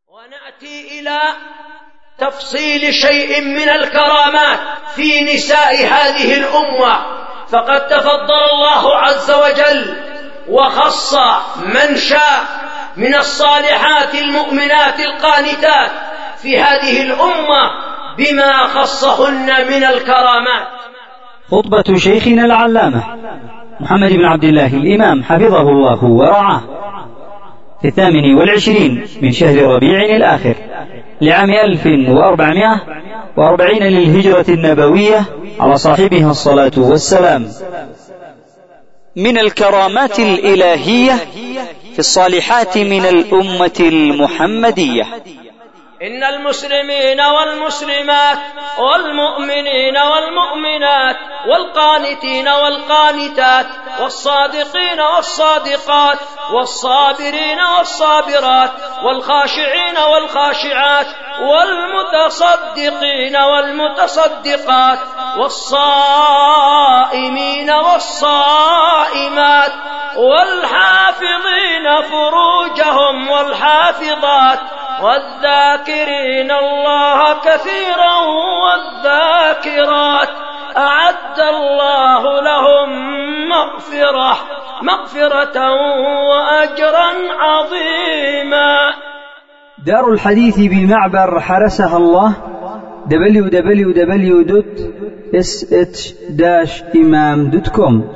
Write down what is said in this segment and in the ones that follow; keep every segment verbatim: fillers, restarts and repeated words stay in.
ونأتي إلى تفصيل شيء من الكرامات في نساء هذه الأمة. فقد تفضل الله عز وجل وخص من شاء من الصالحات المؤمنات القانتات في هذه الأمة بما خصهن من الكرامات. خطبة شيخنا العلامة محمد بن عبد الله الإمام حفظه الله ورعاه في الثامن والعشرين من شهر ربيع الآخر لعام ألف وأربعمائة وأربعين للهجرة النبوية على صاحبها الصلاة والسلام. من الكرامات الإلهية في الصالحات من الأمة المحمدية: إن المسلمين والمسلمات والمؤمنين والمؤمنات والقانتين والقانتات والصادقين والصادقات والصابرين والصابرات والخاشعين والخاشعات والمتصدقين والمتصدقات والصائمين والصائمات والحافظين فروجهم والحافظات والذاكرين الله كثيرا والذاكرات أعد الله لهم مغفرة مغفرة وأجرا عظيما. دار الحديث بالمعبر حرسها الله دبليو دبليو دبليو دوت اس اتش داش إمام دوت كوم.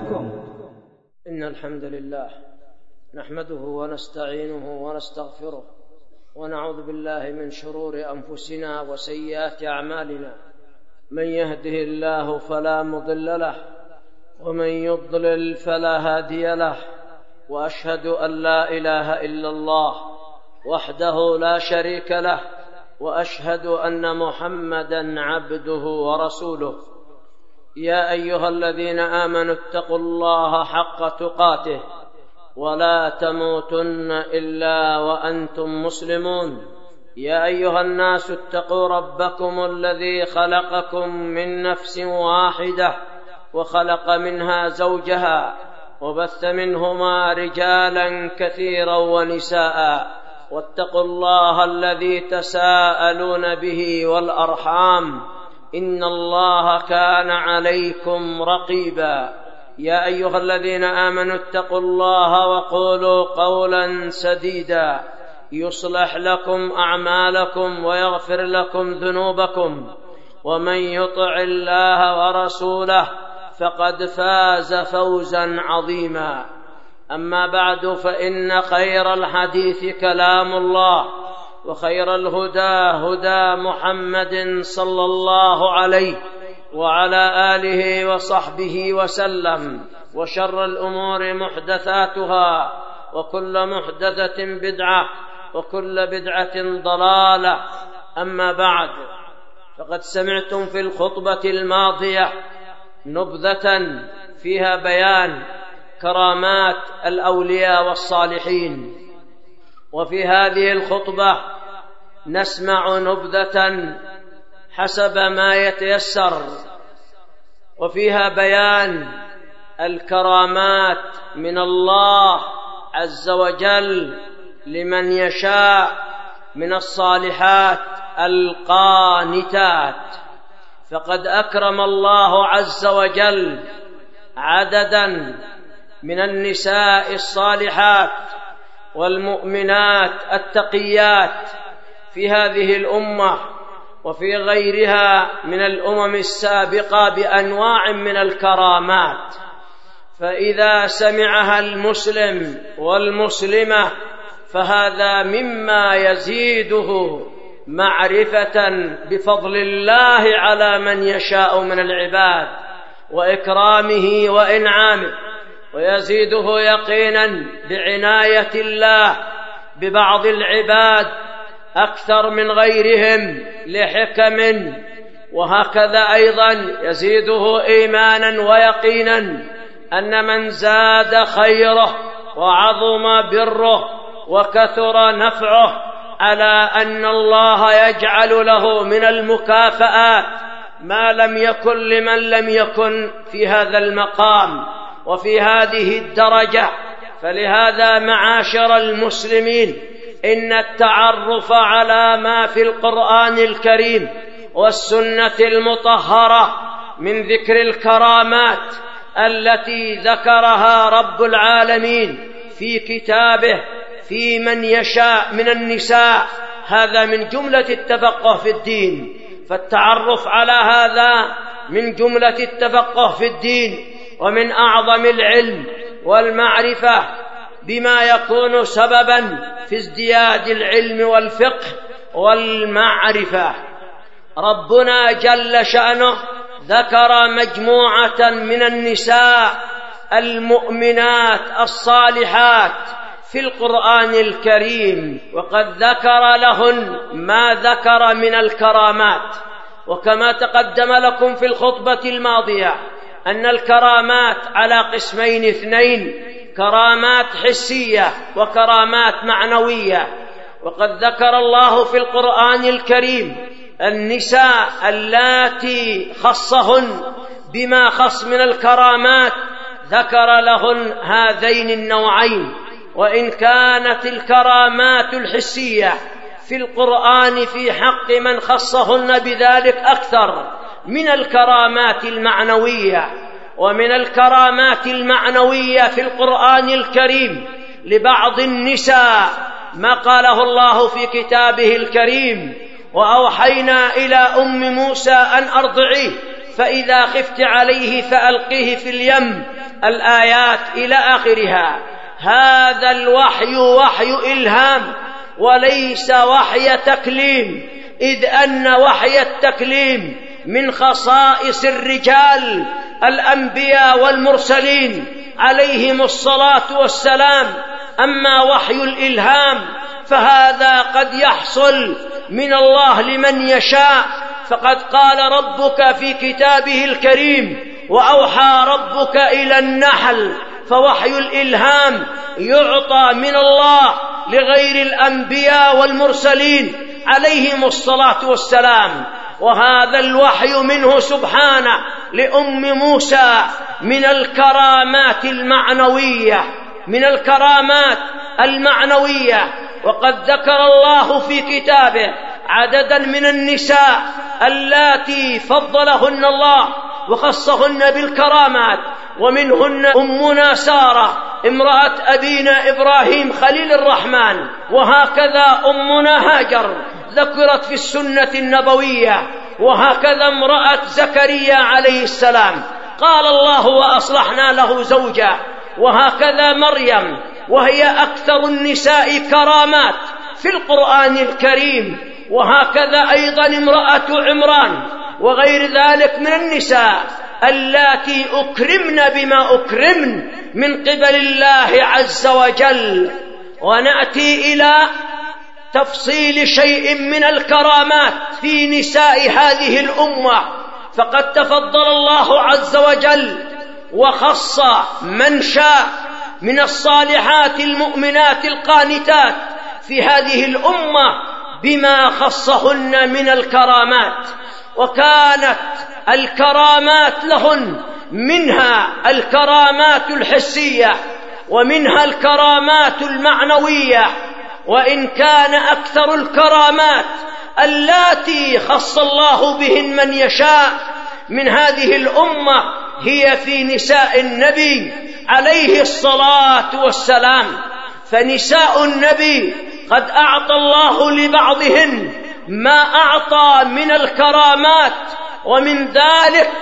إن الحمد لله نحمده ونستعينه ونستغفره ونعوذ بالله من شرور أنفسنا وسيئات أعمالنا. من يهده الله فلا مضل له ومن يضلل فلا هادي له. وأشهد أن لا إله إلا الله وحده لا شريك له وأشهد أن محمدًا عبده ورسوله. يا أيها الذين آمنوا اتقوا الله حق تقاته ولا تموتن إلا وأنتم مسلمون. يا أيها الناس اتقوا ربكم الذي خلقكم من نفس واحدة وخلق منها زوجها وبث منهما رجالا كثيرا ونساء واتقوا الله الذي تساءلون به والأرحام إن الله كان عليكم رقيبا. يا أيها الذين آمنوا اتقوا الله وقولوا قولا سديدا يصلح لكم أعمالكم ويغفر لكم ذنوبكم ومن يطع الله ورسوله فقد فاز فوزا عظيما. أما بعد فإن خير الحديث كلام الله وخير الهدى هدى محمد صلى الله عليه وعلى آله وصحبه وسلم. وشر الأمور محدثاتها وكل محدثة بدعة وكل بدعة ضلالة. أما بعد فقد سمعتم في الخطبة الماضية نبذة فيها بيان كرامات الأولياء والصالحين، وفي هذه الخطبة نسمع نبذة حسب ما يتيسر وفيها بيان الكرامات من الله عز وجل لمن يشاء من الصالحات القانتات. فقد أكرم الله عز وجل عددا من النساء الصالحات والمؤمنات التقيات في هذه الأمة وفي غيرها من الأمم السابقة بأنواع من الكرامات. فإذا سمعها المسلم والمسلمة فهذا مما يزيده معرفة بفضل الله على من يشاء من العباد وإكرامه وإنعامه، ويزيده يقينا بعناية الله ببعض العباد أكثر من غيرهم لحكم. وهكذا أيضا يزيده إيمانا ويقينا أن من زاد خيره وعظم بره وكثر نفعه على أن الله يجعل له من المكافآت ما لم يكن لمن لم يكن في هذا المقام وفي هذه الدرجة. فلهذا معاشر المسلمين إن التعرف على ما في القرآن الكريم والسنة المطهرة من ذكر الكرامات التي ذكرها رب العالمين في كتابه في من يشاء من النساء، هذا من جملة التفقه في الدين. فالتعرف على هذا من جملة التفقه في الدين ومن أعظم العلم والمعرفة بما يكون سببا في ازدياد العلم والفقه والمعرفة. ربنا جل شأنه ذكر مجموعة من النساء المؤمنات الصالحات في القرآن الكريم، وقد ذكر لهن ما ذكر من الكرامات. وكما تقدم لكم في الخطبة الماضية أن الكرامات على قسمين اثنين: كرامات حسية وكرامات معنوية. وقد ذكر الله في القرآن الكريم النساء اللاتي خصهن بما خص من الكرامات، ذكر لهن هذين النوعين. وإن كانت الكرامات الحسية في القرآن في حق من خصهن بذلك أكثر من الكرامات المعنوية. ومن الكرامات المعنوية في القرآن الكريم لبعض النساء ما قاله الله في كتابه الكريم: وأوحينا إلى أم موسى أن أرضعيه فإذا خفت عليه فألقيه في اليم، الآيات إلى آخرها. هذا الوحي وحي إلهام وليس وحي تكليم، إذ أن وحي التكليم من خصائص الرجال الأنبياء والمرسلين عليهم الصلاة والسلام. أما وحي الإلهام فهذا قد يحصل من الله لمن يشاء. فقد قال ربك في كتابه الكريم: وأوحى ربك إلى النحل. فوحي الإلهام يعطى من الله لغير الأنبياء والمرسلين عليهم الصلاة والسلام. وهذا الوحي منه سبحانه لأم موسى من الكرامات المعنوية من الكرامات المعنوية. وقد ذكر الله في كتابه عددا من النساء اللاتي فضلهن الله وخصهن بالكرامات، ومنهن أمنا سارة امرأة أبينا إبراهيم خليل الرحمن، وهكذا أمنا هاجر ذكرت في السنة النبوية، وهكذا امرأة زكريا عليه السلام قال الله: وأصلحنا له زوجا. وهكذا مريم، وهي أكثر النساء كرامات في القرآن الكريم. وهكذا أيضا امرأة عمران وغير ذلك من النساء اللاتي أكرمن بما أكرمن من قبل الله عز وجل. ونأتي إلى تفصيل شيء من الكرامات في نساء هذه الأمة. فقد تفضل الله عز وجل وخص من شاء من الصالحات المؤمنات القانتات في هذه الأمة بما خصهن من الكرامات. وكانت الكرامات لهن منها الكرامات الحسية ومنها الكرامات المعنوية. وإن كان أكثر الكرامات اللاتي خص الله بهن من يشاء من هذه الأمة هي في نساء النبي عليه الصلاة والسلام. فنساء النبي قد أعطى الله لبعضهن ما أعطى من الكرامات، ومن ذلك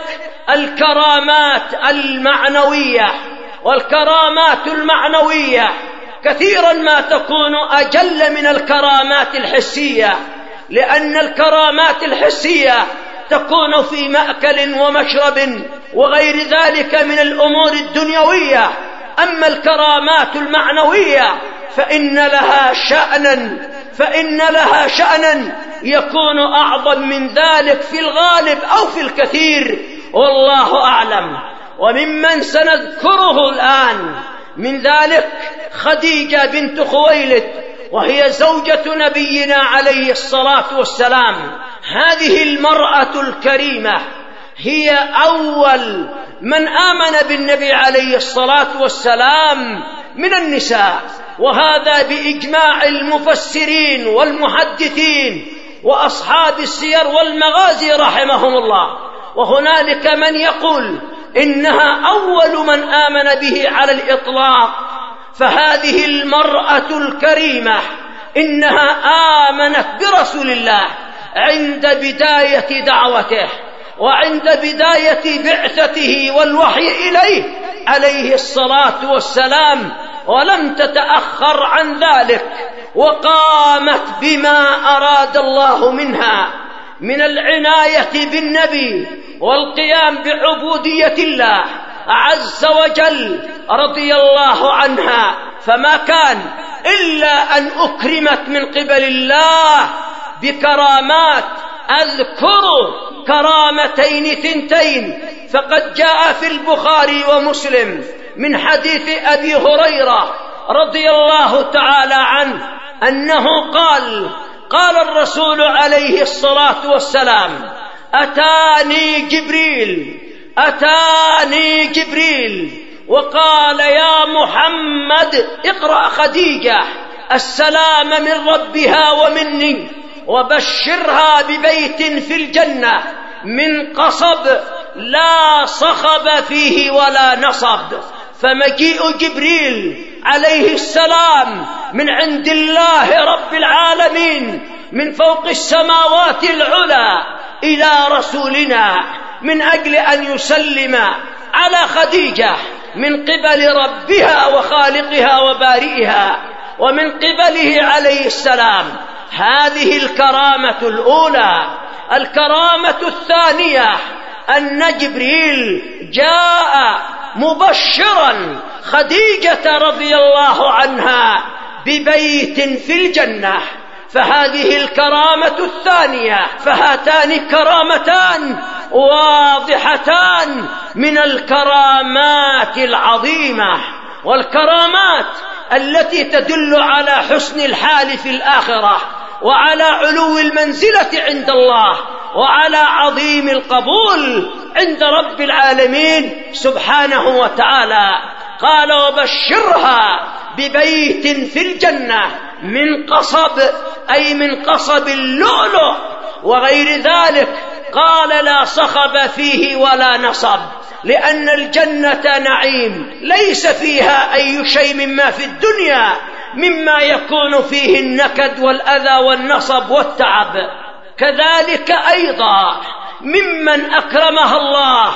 الكرامات المعنوية. والكرامات المعنوية كثيرا ما تكون أجل من الكرامات الحسية، لأن الكرامات الحسية تكون في مأكل ومشرب وغير ذلك من الأمور الدنيوية. أما الكرامات المعنوية فإن لها شأنا فإن لها شأنا يكون أعظم من ذلك في الغالب أو في الكثير، والله أعلم. وممن سنذكره الآن من ذلك خديجة بنت خويلد، وهي زوجة نبينا عليه الصلاة والسلام. هذه المرأة الكريمة هي أول من آمن بالنبي عليه الصلاة والسلام من النساء، وهذا بإجماع المفسرين والمحدثين وأصحاب السير والمغازي رحمهم الله. وهنالك من يقول إنها أول من آمن به على الإطلاق. فهذه المرأة الكريمة إنها آمنت برسول الله عند بداية دعوته وعند بداية بعثته والوحي إليه عليه الصلاة والسلام، ولم تتأخر عن ذلك، وقامت بما أراد الله منها من العناية بالنبي والقيام بعبودية الله عز وجل رضي الله عنها. فما كان إلا أن أكرمت من قبل الله بكرامات. أذكر كرامتين ثنتين، فقد جاء في البخاري ومسلم من حديث أبي هريرة رضي الله تعالى عنه أنه قال: قال الرسول عليه الصلاة والسلام: أتاني جبريل أتاني جبريل وقال: يا محمد اقرأ خديجة السلام من ربها ومني، وبشرها ببيت في الجنة من قصب لا صخب فيه ولا نصب. فمجيء جبريل عليه السلام من عند الله رب العالمين من فوق السماوات العلى إلى رسولنا من أجل أن يسلم على خديجة من قبل ربها وخالقها وبارئها ومن قبله عليه السلام. هذه الكرامة الأولى. الكرامة الثانية أن جبريل جاء مبشرا خديجة رضي الله عنها ببيت في الجنة. فهذه الكرامة الثانية. فهاتان كرامتان واضحتان من الكرامات العظيمة، والكرامات التي تدل على حسن الحال في الآخرة وعلى علو المنزلة عند الله وعلى عظيم القبول عند رب العالمين سبحانه وتعالى. قال: وبشرها ببيت في الجنة من قصب، أي من قصب اللؤلؤ وغير ذلك. قال: لا صخب فيه ولا نصب، لأن الجنة نعيم ليس فيها أي شيء مما في الدنيا مما يكون فيه النكد والأذى والنصب والتعب. كذلك أيضا ممن أكرمها الله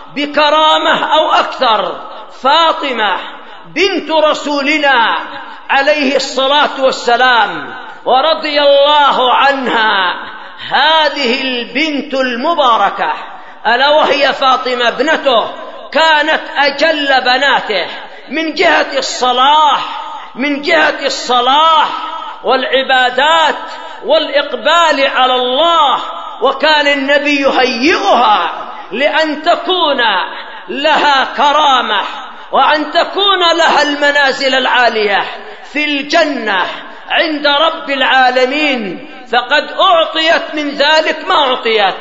بكرامة أو أكثر فاطمة بنت رسولنا عليه الصلاة والسلام ورضي الله عنها. هذه البنت المباركة ألا وهي فاطمة ابنته كانت أجل بناته من جهة الصلاح من جهة الصلاح والعبادات والإقبال على الله، وكان النبي يهيئها لأن تكون لها كرامة وأن تكون لها المنازل العالية في الجنة عند رب العالمين. فقد أعطيت من ذلك ما أعطيت،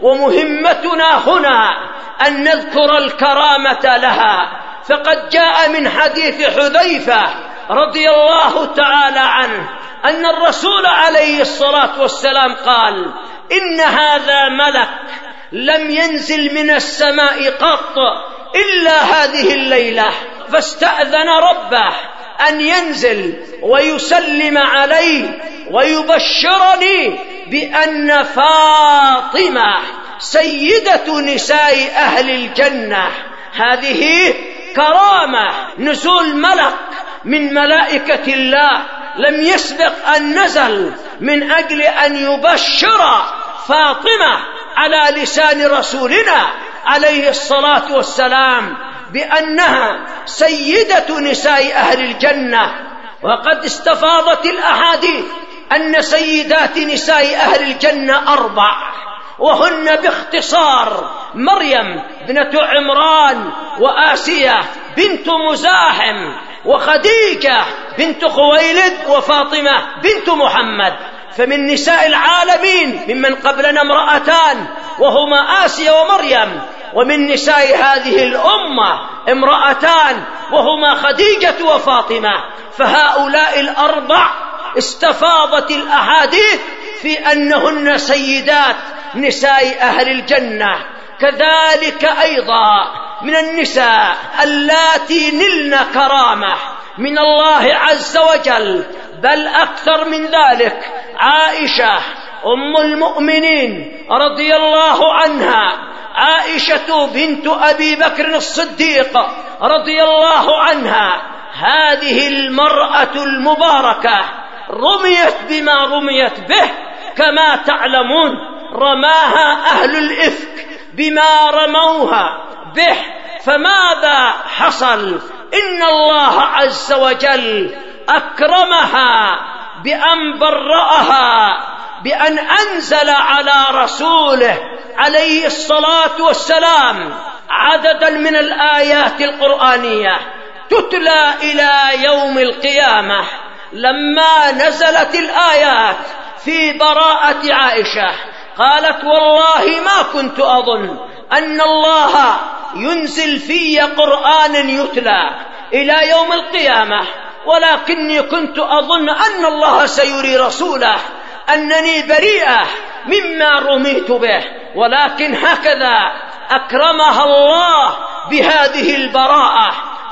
ومهمتنا هنا أن نذكر الكرامة لها. فقد جاء من حديث حذيفة رضي الله تعالى عنه أن الرسول عليه الصلاة والسلام قال: إن هذا ملك لم ينزل من السماء قط إلا هذه الليلة، فاستأذن ربه أن ينزل ويسلم علي ويبشرني بأن فاطمة سيدة نساء أهل الجنة. هذه كرامة، نزول ملك من ملائكة الله لم يسبق أن نزل من أجل أن يبشر فاطمة على لسان رسولنا عليه الصلاة والسلام بأنها سيدة نساء أهل الجنة. وقد استفاضت الأحاديث أن سيدات نساء أهل الجنة أربع، وهن باختصار مريم بنت عمران، وآسية بنت مزاحم، وخديجة بنت خويلد، وفاطمة بنت محمد. فمن نساء العالمين ممن قبلنا امرأتان وهما آسية ومريم، ومن نساء هذه الأمة امرأتان وهما خديجة وفاطمة. فهؤلاء الأربع استفاضت الأحاديث في أنهن سيدات نساء أهل الجنة. كذلك أيضا من النساء اللاتي نلن كرامة من الله عز وجل، بل أكثر من ذلك عائشة أم المؤمنين رضي الله عنها، عائشة بنت أبي بكر الصديق رضي الله عنها. هذه المرأة المباركة رميت بما رميت به، كما تعلمون رماها أهل الإفك بما رموها به. فماذا حصل؟ إن الله عز وجل أكرمها بأن برأها، بأن أنزل على رسوله عليه الصلاة والسلام عددا من الآيات القرآنية تتلى إلى يوم القيامة. لما نزلت الآيات في براءة عائشة قالت: والله ما كنت أظن أن الله ينزل في قرآن يتلى إلى يوم القيامة، ولكني كنت أظن أن الله سيري رسوله أنني بريئة مما رميت به. ولكن هكذا أكرمها الله بهذه البراءة،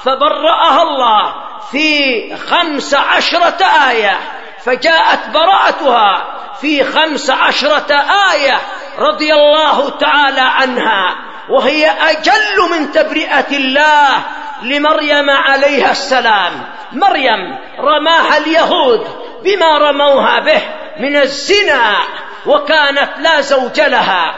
فبرأها الله في خمس عشرة آية، فجاءت براءتها في خمس عشرة آية رضي الله تعالى عنها، وهي أجل من تبرئة الله لمريم عليها السلام. مريم رماها اليهود بما رموها به من الزنا، وكانت لا زوج لها،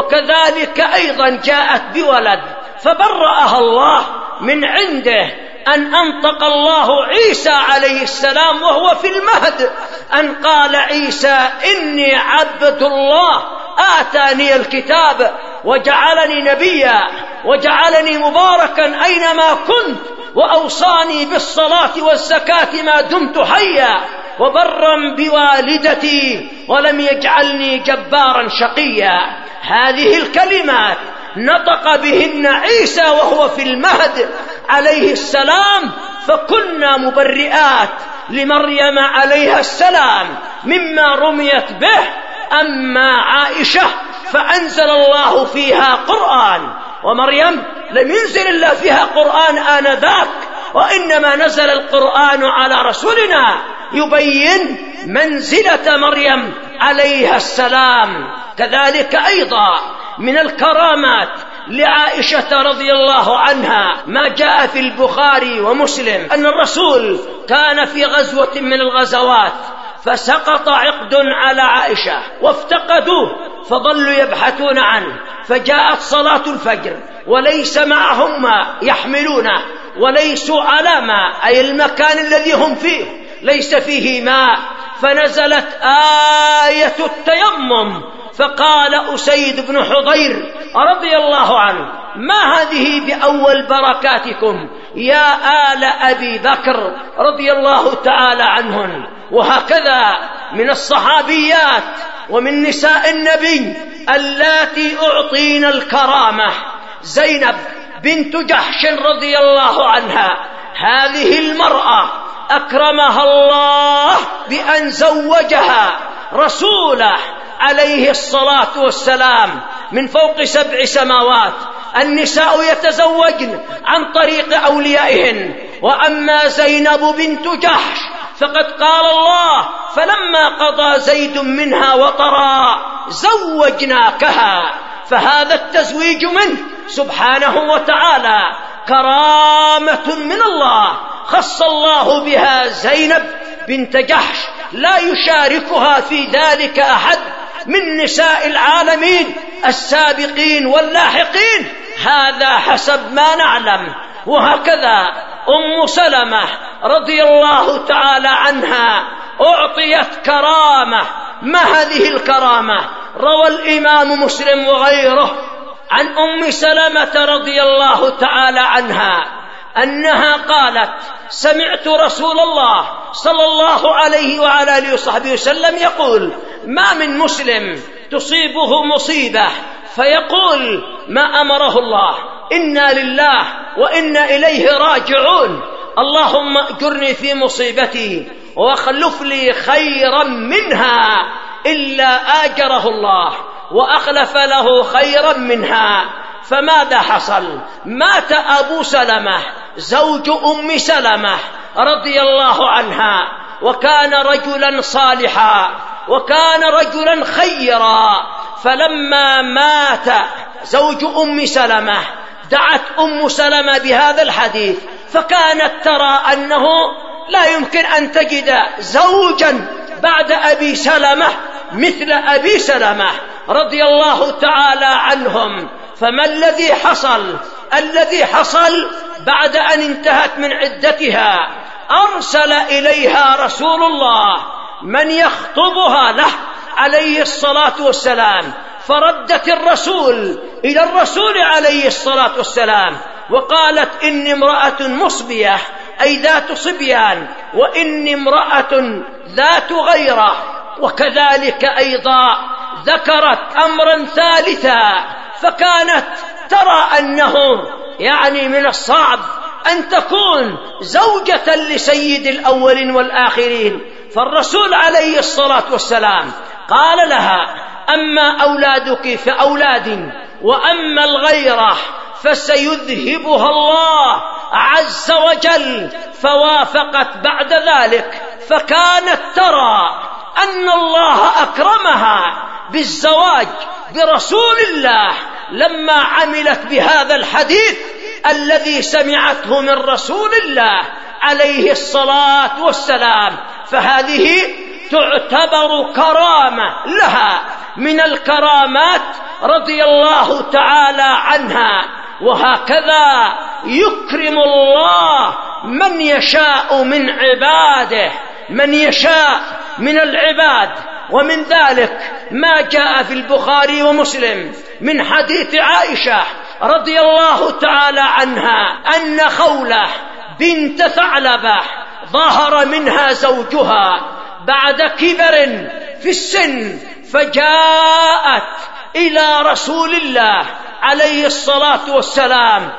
وكذلك أيضا جاءت بولد فبرأها الله من عنده، أن أنطق الله عيسى عليه السلام وهو في المهد، أن قال عيسى: إني عبد الله آتاني الكتاب وجعلني نبيا وجعلني مباركا أينما كنت وأوصاني بالصلاة والزكاة ما دمت حيا وبرا بوالدتي ولم يجعلني جبارا شقيا. هذه الكلمات نطق بهن عيسى وهو في المهد عليه السلام، فكنا مبرئات لمريم عليها السلام مما رميت به. أما عائشة فأنزل الله فيها قرآن، ومريم لم ينزل الله فيها قرآن آنذاك، وإنما نزل القرآن على رسولنا يبين منزلة مريم عليها السلام. كذلك أيضا من الكرامات لعائشة رضي الله عنها ما جاء في البخاري ومسلم أن الرسول كان في غزوة من الغزوات فسقط عقد على عائشة وافتقدوه، فظلوا يبحثون عنه، فجاءت صلاة الفجر وليس معهم ما يحملونه، وليسوا على ماء، أي المكان الذي هم فيه ليس فيه ماء، فنزلت آية التيمم، فقال أسيد بن حضير رضي الله عنه: ما هذه بأول بركاتكم يا آل أبي بكر رضي الله تعالى عنهن. وهكذا من الصحابيات ومن نساء النبي اللاتي أعطين الكرامة زينب بنت جحش رضي الله عنها. هذه المرأة أكرمها الله بأن زوجها رسوله عليه الصلاة والسلام من فوق سبع سماوات. النساء يتزوجن عن طريق أوليائهن، وأما زينب بنت جحش فقد قال الله: فلما قضى زيد منها وطرا زوجناكها. فهذا التزويج منه سبحانه وتعالى كرامة من الله، خص الله بها زينب بنت جحش، لا يشاركها في ذلك أحد من نساء العالمين السابقين واللاحقين، هذا حسب ما نعلم. وهكذا أم سلمة رضي الله تعالى عنها أعطيت كرامة. ما هذه الكرامة؟ روى الإمام مسلم وغيره عن أم سلمة رضي الله تعالى عنها أنها قالت: سمعت رسول الله صلى الله عليه وعلى آله وصحبه وسلم يقول: ما من مسلم تصيبه مصيبة فيقول ما أمره الله إنا لله وإنا إليه راجعون. اللهم أجرني في مصيبتي واخلف لي خيرا منها إلا آجره الله وأخلف له خيرا منها. فماذا حصل؟ مات أبو سلمة زوج أم سلمة رضي الله عنها، وكان رجلا صالحا وكان رجلا خيرا. فلما مات زوج أم سلمة دعت أم سلمة بهذا الحديث، فكانت ترى أنه لا يمكن أن تجد زوجا بعد أبي سلمة مثل أبي سلمة رضي الله تعالى عنهم. فما الذي حصل؟ الذي حصل بعد أن انتهت من عدتها أرسل إليها رسول الله من يخطبها له عليه الصلاة والسلام، فردت الرسول إلى الرسول عليه الصلاة والسلام وقالت: إني امرأة مصبية، أي ذات صبيان، وإني امرأة ذات غيرة. وكذلك أيضا ذكرت أمرا ثالثا، فكانت ترى أنه يعني من الصعب أن تكون زوجة لسيد الأولين والآخرين. فالرسول عليه الصلاة والسلام قال لها: أما أولادك فأولاد، وأما الغيرة فسيذهبها الله عز وجل. فوافقت بعد ذلك، فكانت ترى أن الله أكرمها بالزواج برسول الله لما عملت بهذا الحديث الذي سمعته من رسول الله عليه الصلاة والسلام. فهذه تعتبر كرامة لها من الكرامات رضي الله تعالى عنها. وهكذا يكرم الله من يشاء من عباده، من يشاء من العباد. ومن ذلك ما جاء في البخاري ومسلم من حديث عائشة رضي الله تعالى عنها أن خولة بنت ثعلبة ظهر منها زوجها بعد كبر في السن، فجاءت إلى رسول الله عليه الصلاة والسلام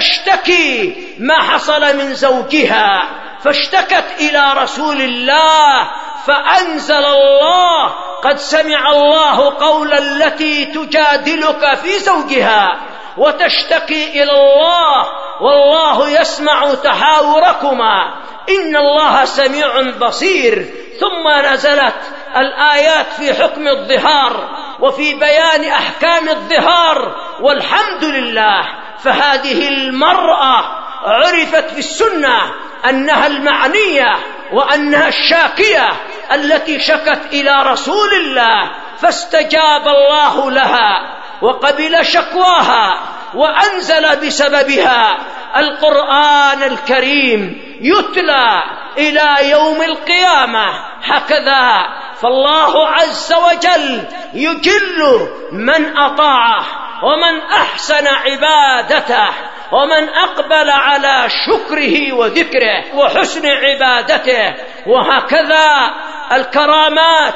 تشتكي ما حصل من زوجها، فاشتكت إلى رسول الله فأنزل الله: قد سمع الله قول التي تجادلك في زوجها وتشتكي إلى الله والله يسمع تحاوركما إن الله سميع بصير. ثم نزلت الآيات في حكم الظهار وفي بيان أحكام الظهار، والحمد لله. فهذه المرأة عرفت في السنة أنها المعنية وأنها الشاكية التي شكت إلى رسول الله، فاستجاب الله لها وقبل شكواها وأنزل بسببها القرآن الكريم يتلى إلى يوم القيامة. هكذا فالله عز وجل يجل من أطاعه ومن أحسن عبادته ومن أقبل على شكره وذكره وحسن عبادته. وهكذا الكرامات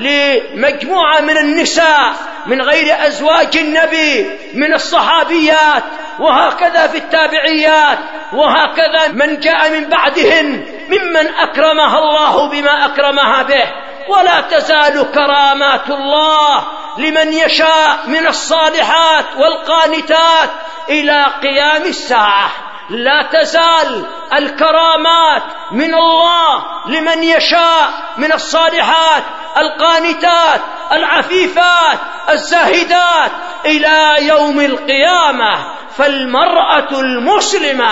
لمجموعة من النساء من غير أزواج النبي من الصحابيات، وهكذا في التابعيات، وهكذا من جاء من بعدهن ممن أكرمها الله بما أكرمها به. ولا تزال كرامات الله لمن يشاء من الصالحات والقانتات إلى قيام الساعة. لا تزال الكرامات من الله لمن يشاء من الصالحات القانتات العفيفات الزاهدات إلى يوم القيامة. فالمرأة المسلمة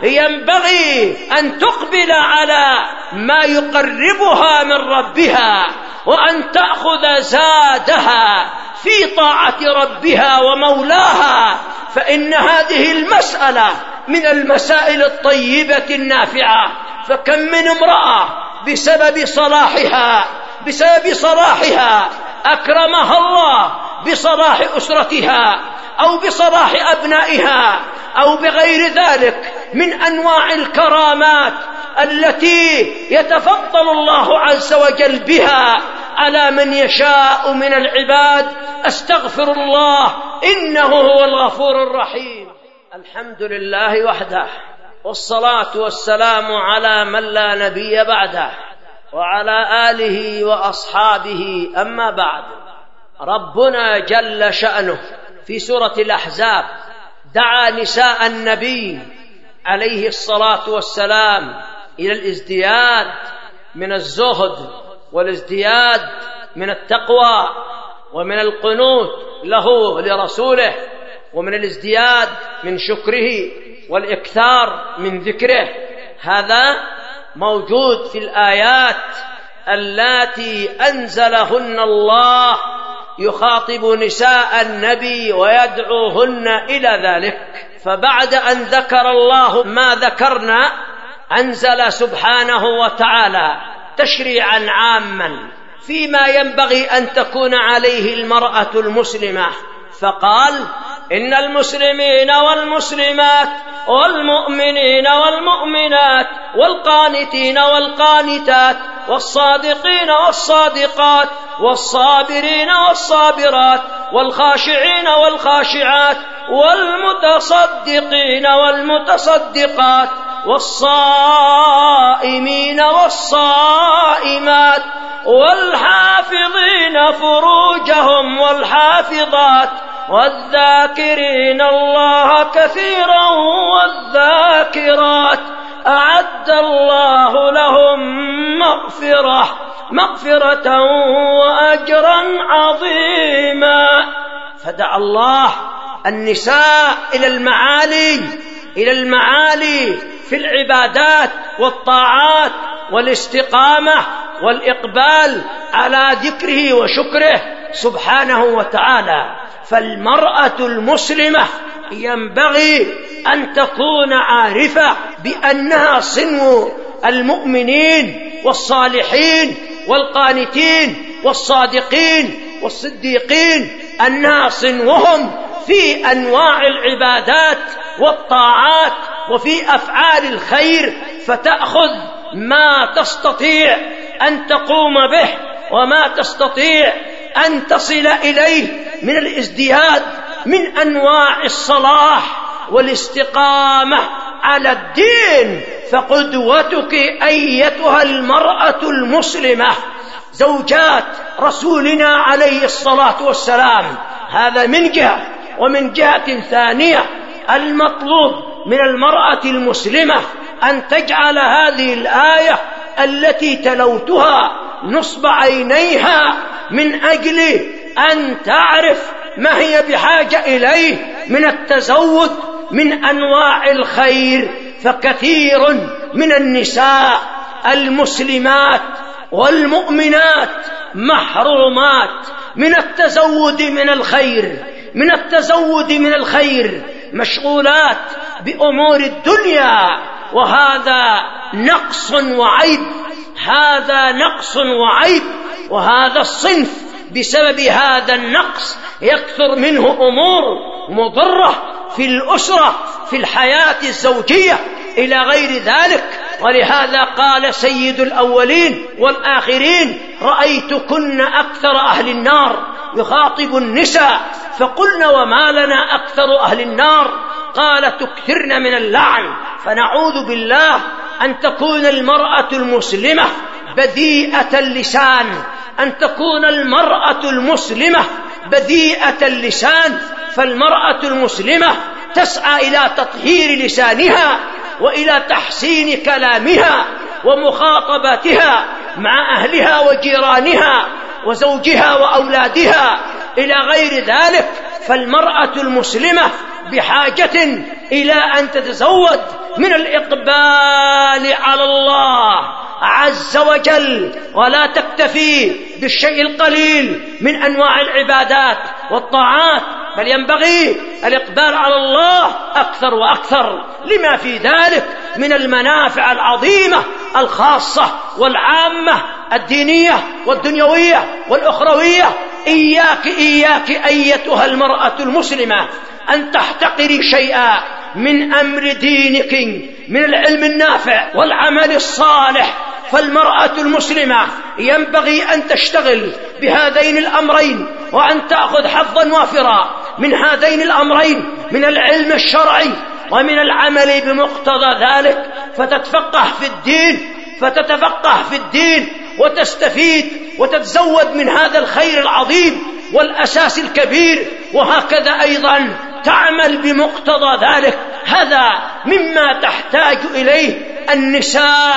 ينبغي أن تقبل على ما يقربها من ربها، وأن تأخذ زادها في طاعة ربها ومولاها، فإن هذه المسألة من المسائل الطيبة النافعة. فكم من امرأة بسبب صلاحها بسبب صلاحها أكرمها الله بصلاح أسرتها أو بصلاح أبنائها أو بغير ذلك من أنواع الكرامات التي يتفضل الله عز وجل بها على من يشاء من العباد. أستغفر الله إنه هو الغفور الرحيم. الحمد لله وحده، والصلاة والسلام على من لا نبي بعده، وعلى آله وأصحابه. أما بعد، ربنا جل شأنه في سورة الأحزاب دعا نساء النبي عليه الصلاة والسلام إلى الازدياد من الزهد والازدياد من التقوى ومن القنوت له لرسوله، ومن الازدياد من شكره والإكثار من ذكره. هذا موجود في الآيات اللاتي أنزلهن الله يخاطب نساء النبي ويدعوهن إلى ذلك. فبعد أن ذكر الله ما ذكرنا، أنزل سبحانه وتعالى تشريعا عاما فيما ينبغي أن تكون عليه المرأة المسلمة، فقال: إن المسلمين والمسلمات والمؤمنين والمؤمنات والقانتين والقانتات والصادقين والصادقات والصابرين والصابرات والخاشعين والخاشعات والمتصدقين والمتصدقات والصائمين والصائمات والحافظين فروجهم والحافظات والذاكرين الله كثيرا والذاكرات أعد الله لهم مغفرة مغفرة وأجرا عظيما. فدعا الله النساء إلى المعالي إلى المعالي في العبادات والطاعات والاستقامة والإقبال على ذكره وشكره سبحانه وتعالى. فالمرأة المسلمة ينبغي أن تكون عارفة بأنها صنو المؤمنين والصالحين والقانتين والصادقين والصديقين، أنها صنوهم في أنواع العبادات والطاعات وفي أفعال الخير، فتأخذ ما تستطيع أن تقوم به وما تستطيع أن تصل إليه من الازدياد من أنواع الصلاح والاستقامة على الدين. فقدوتك أيتها المرأة المسلمة زوجات رسولنا عليه الصلاة والسلام، هذا من جهة. ومن جهة ثانية، المطلوب من المرأة المسلمة أن تجعل هذه الآية التي تلوتها نصب عينيها من أجل أن تعرف ما هي بحاجة إليه من التزود من أنواع الخير. فكثير من النساء المسلمات والمؤمنات محرومات من التزود من الخير من التزود من الخير مشغولات بأمور الدنيا، وهذا نقص وعيب هذا نقص وعيب وهذا الصنف بسبب هذا النقص يكثر منه أمور مضرة في الأسرة في الحياة الزوجية إلى غير ذلك. ولهذا قال سيد الأولين والآخرين: رأيتكن أكثر أهل النار، يخاطب النساء، فقلن: وما لنا أكثر أهل النار؟ قال: تكثرن من اللعن. فنعوذ بالله أن تكون المرأة المسلمة بذيئة اللسان، أن تكون المرأة المسلمة بذيئة اللسان. فالمرأة المسلمة تسعى إلى تطهير لسانها وإلى تحسين كلامها ومخاطبتها مع أهلها وجيرانها وزوجها وأولادها إلى غير ذلك. فالمرأة المسلمة بحاجة إلى أن تتزود من الإقبال على الله عز وجل، ولا تكتفي بالشيء القليل من أنواع العبادات والطاعات، بل ينبغي الإقبال على الله أكثر وأكثر، لما في ذلك من المنافع العظيمة الخاصة والعامة الدينية والدنيوية والأخروية. إياك إياك أيتها المرأة المسلمة أن تحتقري شيئا من أمر دينك من العلم النافع والعمل الصالح. فالمرأة المسلمة ينبغي أن تشتغل بهذين الأمرين، وأن تأخذ حظا وافرا من هذين الأمرين، من العلم الشرعي ومن العمل بمقتضى ذلك، فتتفقه في الدين فتتفقه في الدين وتستفيد وتتزود من هذا الخير العظيم والأساس الكبير، وهكذا أيضا تعمل بمقتضى ذلك. هذا مما تحتاج إليه النساء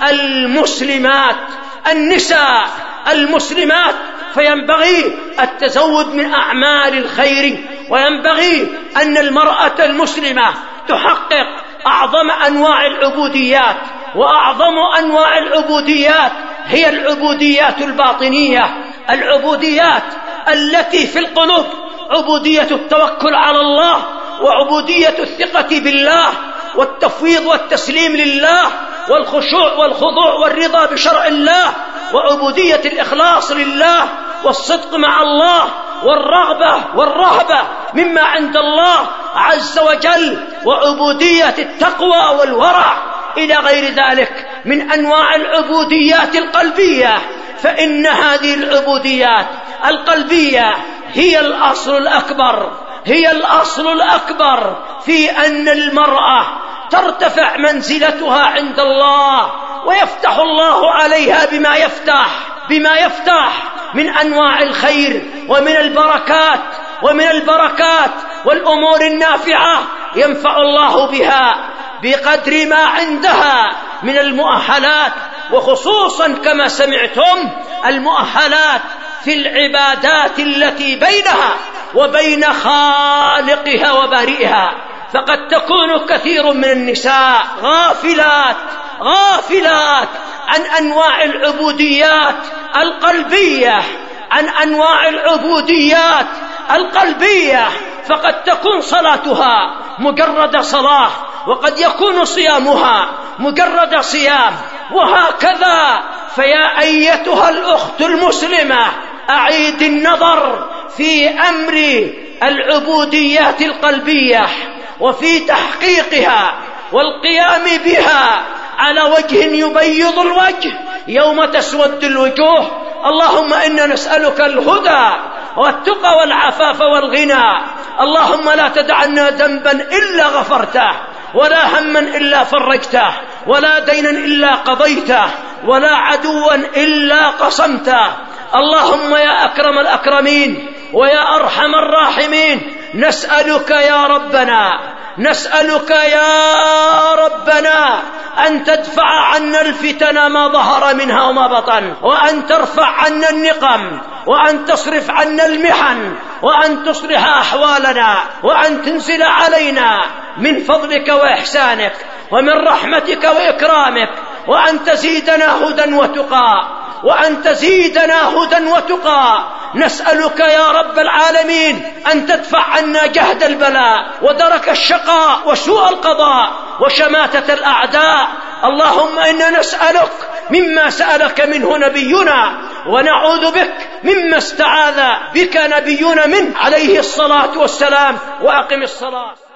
المسلمات النساء المسلمات فينبغي التزود من أعمال الخير، وينبغي أن المرأة المسلمة تحقق أعظم أنواع العبوديات، وأعظم أنواع العبوديات هي العبوديات الباطنية، العبوديات التي في القلوب، عبودية التوكل على الله، وعبودية الثقة بالله، والتفويض والتسليم لله، والخشوع والخضوع والرضا بشرع الله، وعبودية الإخلاص لله، والصدق مع الله، والرغبة والرهبة مما عند الله عز وجل، وعبودية التقوى والورع إلى غير ذلك من أنواع العبوديات القلبية. فإن هذه العبوديات القلبية هي الأصل الأكبر هي الأصل الأكبر في أن المرأة ترتفع منزلتها عند الله، ويفتح الله عليها بما يفتح بما يفتح من أنواع الخير ومن البركات ومن البركات والأمور النافعة، ينفع الله بها بقدر ما عندها من المؤهلات، وخصوصا كما سمعتم المؤهلات في العبادات التي بينها وبين خالقها وبارئها. فقد تكون كثير من النساء غافلات غافلات عن أنواع العبوديات القلبية عن أنواع العبوديات القلبية فقد تكون صلاتها مجرد صلاة، وقد يكون صيامها مجرد صيام، وهكذا. فيا أيتها الأخت المسلمة، أعيد النظر في أمر العبوديات القلبية وفي تحقيقها والقيام بها على وجه يبيض الوجه يوم تسود الوجوه. اللهم إنا نسألك الهدى والتقى والعفاف والغنى. اللهم لا تدعنا ذنبا إلا غفرته، ولا هما إلا فرجته، ولا دينا إلا قضيته، ولا عدوا إلا قصمته. اللهم يا أكرم الأكرمين ويا أرحم الراحمين، نسألك يا ربنا نسألك يا ربنا أن تدفع عنا الفتن ما ظهر منها وما بطن، وأن ترفع عنا النقم، وأن تصرف عنا المحن، وأن تصلح أحوالنا، وأن تنزل علينا من فضلك وإحسانك ومن رحمتك وإكرامك، وأن تزيدنا هدى وتقى وأن تزيدنا هدى وتقى. نسألك يا رب العالمين أن تدفع عنا جهد البلاء ودرك الشقاء وسوء القضاء وشماتة الأعداء. اللهم إنا نسألك مما سألك منه نبينا، ونعوذ بك مما استعاذ بك نبينا منه عليه الصلاة والسلام. وأقم الصلاة.